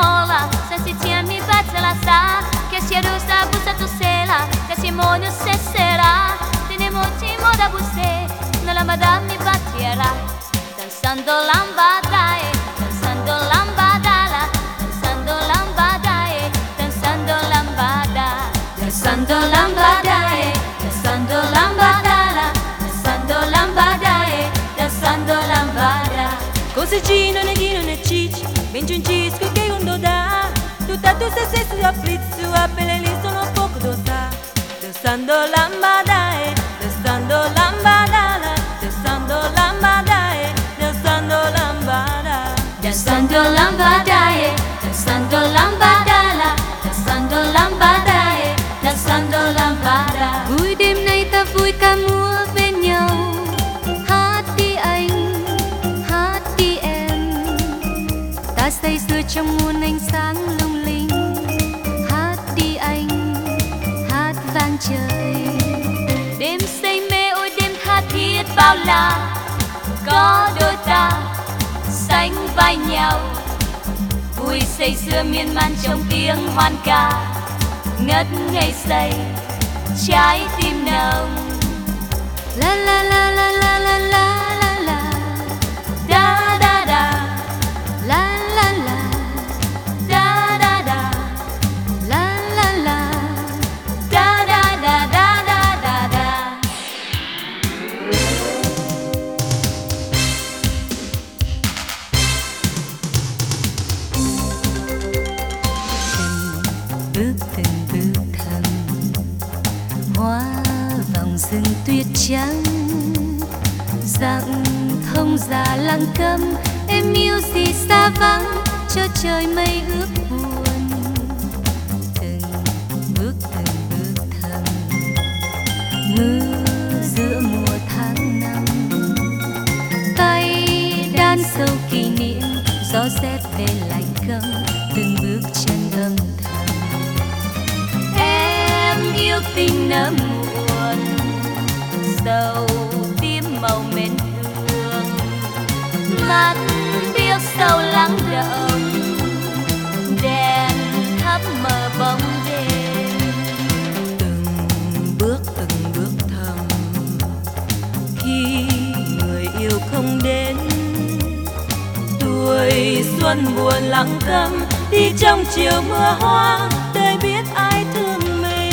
mola, se si tien mi battela sa, che si rusa bussa tu sela, che si monio se sera, tenemos da busé, no la madame mi battiera, danzando lambada, danzando lambada, danzando lambada, danzando lambada, danzando lambada, danzando lambada, danzando lambada, danzando lambada. Cose G non è G non è Cici, vinci un cisco che un dodà, tutta tu se sei su afflizio, a belle lì sono poco dosà, danzando lambada, danzando lambada, danzando lambada, danzando lambada, danzando lambada, danzando lambada, danzando lambada, danzando lambada. Vui đêm nay ta vui ca múa bên nhau, hát đi anh, hát đi em, ta say sưa trong muôn ánh sáng lung linh, hát đi anh, hát vang trời. Đêm say mê ôi đêm tha thiết bao la, có đôi ta sánh vai nhau, vui say sưa miên man trong tiếng hoan ca, ngất ngây say trái tim nồng. La la la la la la la la la, Da da da, la la la, da da da, la la la. da da da da da da da. Từng bước thầm hoa vòng rừng tuyết trắng, dặn thông già lặng câm, em yêu gì xa vắng cho trời mây ướt buồn. Từng bước thầm mưa giữa mùa tháng năm, tay đan sâu kỷ niệm, gió rét về lạnh câm, từng bước chân âm thầm. Em yêu tình nở muộn, sầu tím màu mến thương, mắt biếc sâu lắng động, đèn thắp mờ bóng đêm. từng bước thầm, khi người yêu không đến, tuổi xuân buồn lặng câm, đi trong chiều mưa hoa, đời biết ai thương mình.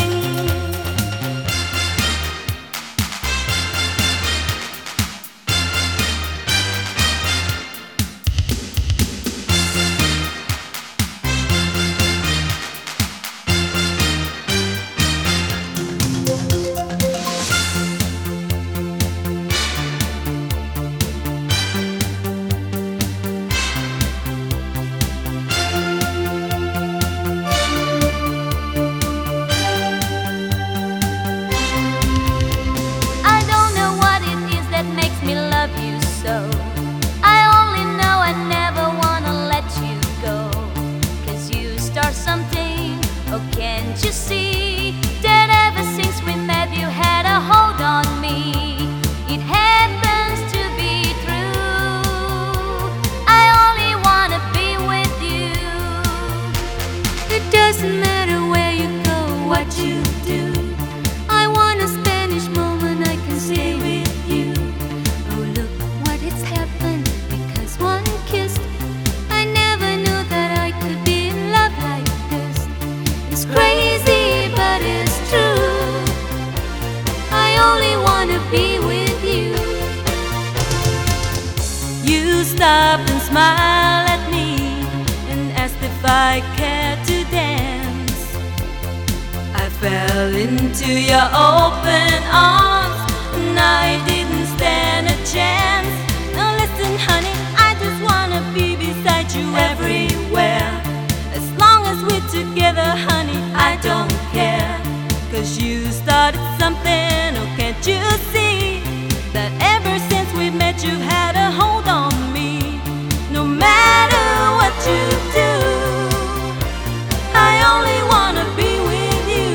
I don't know what it is that makes me love you so. I only know I never wanna let you go. 'Cause you start something, oh can't you see that ever since we met you had a hold on me. It happens to be true. I only wanna be with you. It doesn't matter where you go, what you do. I want a Spanish moment I can stay with you. Oh look what has happened, because one kiss, I never knew that I could be in love like this. It's crazy but it's true. I only wanna be with you. You stopped and smiled at me and asked if I cared to dance. I fell into your open arms and I didn't stand a chance. Now listen honey, I just wanna be beside you everywhere. As long as we're together honey, I don't care. 'Cause you started something, oh can't you see that ever since we met you had a hold on me. No matter what you do, I only wanna be with you.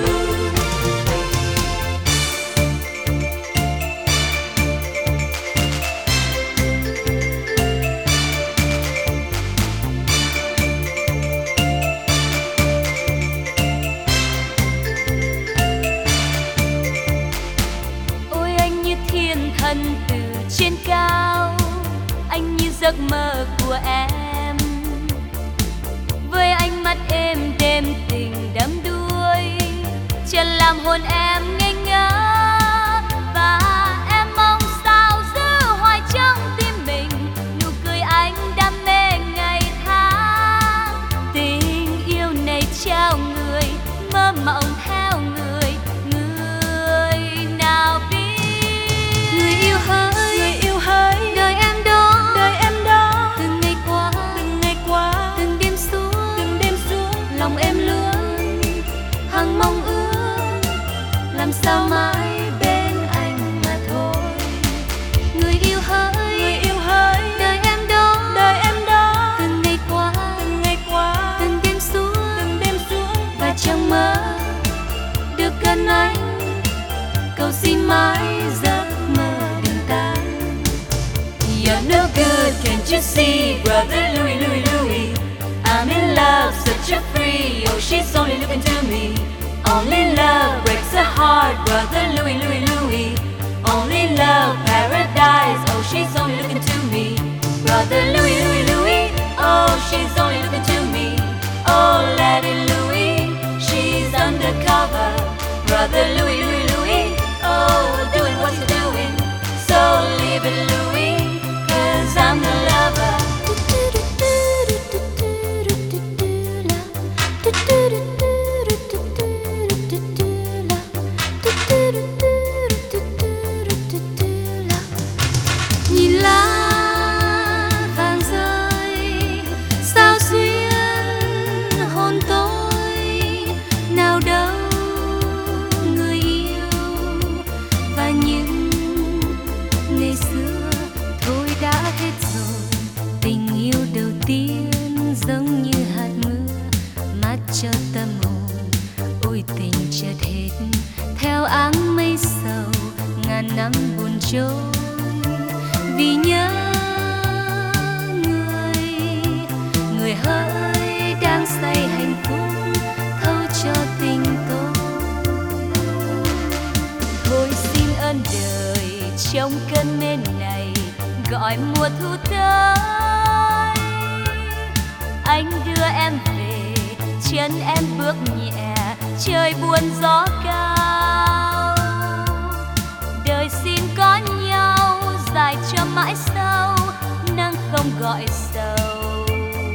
giấc mơ của em. Với ánh mắt êm đềm tình đắm đuối, chân làm hồn em ngây ngỡ, và em mong sao giữ hoài trong tim mình nụ cười anh đam mê ngày tháng. Tình yêu này trao người, mơ mộng theo người, người nào biết. Người yêu hỡi, đời em đó, từng ngày qua, từng đêm xuống, lòng em luôn hằng mong ước làm sao mãi bên anh mà thôi. Người yêu hỡi, đời em đó, từng ngày qua, từng đêm xuống, và chẳng mơ được gần anh, cầu xin mãi giấc mơ đừng tan. You're no good, can't you see, brother Louis, Louis, Louis? I'm in love, such a free. Oh, she's only looking to me. Only love breaks a heart, brother Louis, Louis, Louis. Only love, paradise. Oh, she's only looking to me, brother Louis, Louis, Louis. Oh, she's only looking to me. Oh, Lady Louis, she's undercover, brother Louis, Louis, Louis. Oh, doing what you're doing, so leave it, Louis, 'cause I'm the lover. Nhìn lá vàng rơi sao xuyên hồn tôi, nào đâu người yêu và những ngày xưa thôi đã hết rồi. Tình yêu đầu tiên giống như hạt mưa mát cho tâm hồn. Ôi tình chợt hết theo áng mây sầu, ngàn năm buồn trôi vì nhớ người hỡi đang say hạnh phúc thâu cho tình tôi. Thôi xin ơn đời trong cơn mê này gọi mùa thu tới. Anh đưa em về, chân em bước nhẹ, trời buồn gió cao. Đời xin có nhau dài cho mãi sau, nắng không gọi sầu.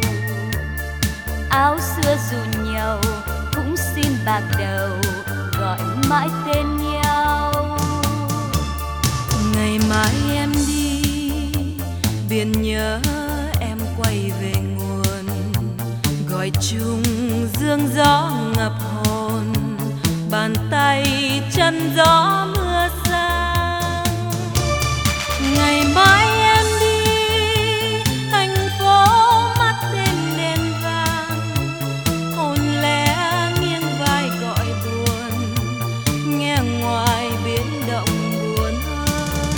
Áo xưa dù nhau cũng xin bạc đầu, gọi mãi tên nhau. Ngày mai em đi, biển nhớ em quay về nguồn, gọi chung dương gió ngập hồn, bàn tay chân gió mưa sang. Ngày mai em đi, thành phố mắt đêm đèn vàng, hồn lẽ nghiêng vai gọi buồn, nghe ngoài biển động buồn hơn.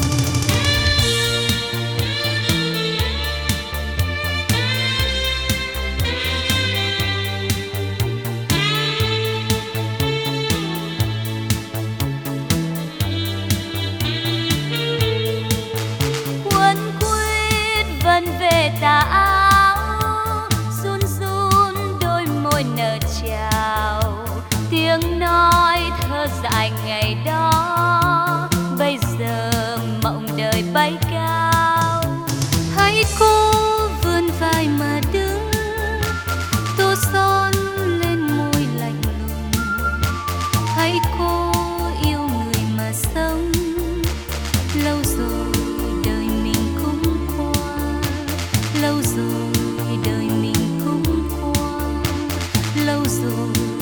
Quấn quýt vần về tà áo, run run đôi môi nở chào. Tiếng nói thơ dại ngày đó, bây giờ mộng đời bay cao. Hãy cố vươn vai mà đứng, tô son lên môi lạnh lùng. Hãy cố yêu người mà sống, lâu rồi đời mình cũng qua, lâu rồi đời mình cũng qua, lâu rồi